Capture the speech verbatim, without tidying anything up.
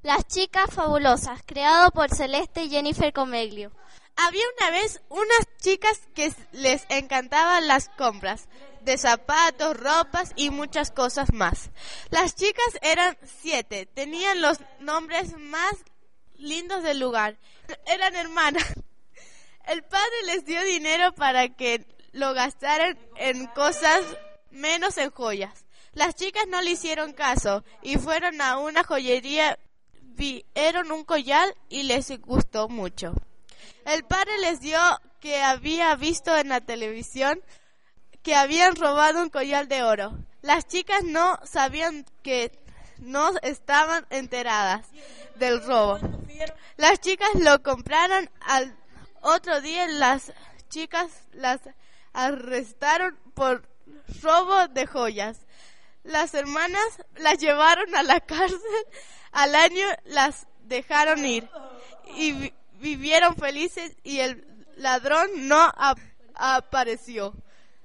Las chicas fabulosas, creado por Celeste y Jennifer Comeglio. Había una vez unas chicas que les encantaban las compras de zapatos, ropas y muchas cosas más. Las chicas eran siete, tenían los nombres más lindos del lugar. Eran hermanas. El padre les dio dinero para que lo gastaran en cosas menos en joyas. Las chicas no le hicieron caso y fueron a una joyería, vieron un collar y les gustó mucho. El padre les dio que había visto en la televisión que habían robado un collar de oro. Las chicas no sabían que no estaban enteradas del robo. Las chicas lo compraron. Al otro día las chicas las arrestaron por robo de joyas. Las hermanas las llevaron a la cárcel. Al año las dejaron ir y vi- vivieron felices y el ladrón no ap- apareció.